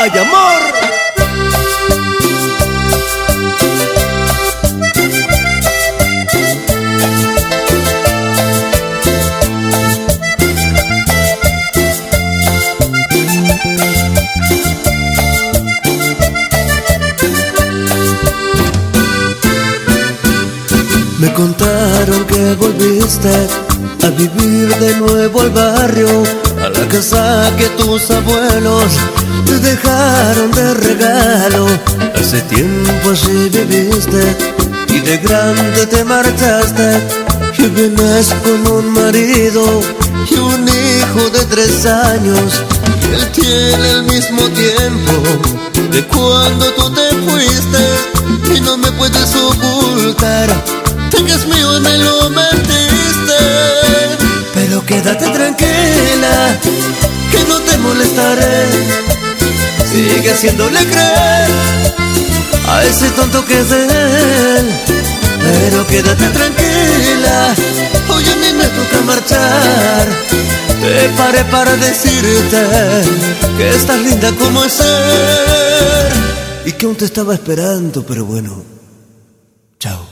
¡Ay, amor! Me contaron que volviste a vivir de nuevo al barrio, a la casa que tus abuelos te dejaron de regalo. Hace tiempo así viviste y de grande te marchaste, y vienes con un marido y un hijo de 3 años, y él tiene el mismo tiempo de cuando tú te fuiste, y no me puedes ocultar que es mío y me lo mentiste. Pero quédate tranquila, que no te molestaré. Sigue haciéndole creer a ese tonto que es de él. Pero quédate tranquila, hoy a mí me toca marchar. Te paré para decirte que estás linda como es ser, y que aún te estaba esperando, pero bueno, chao.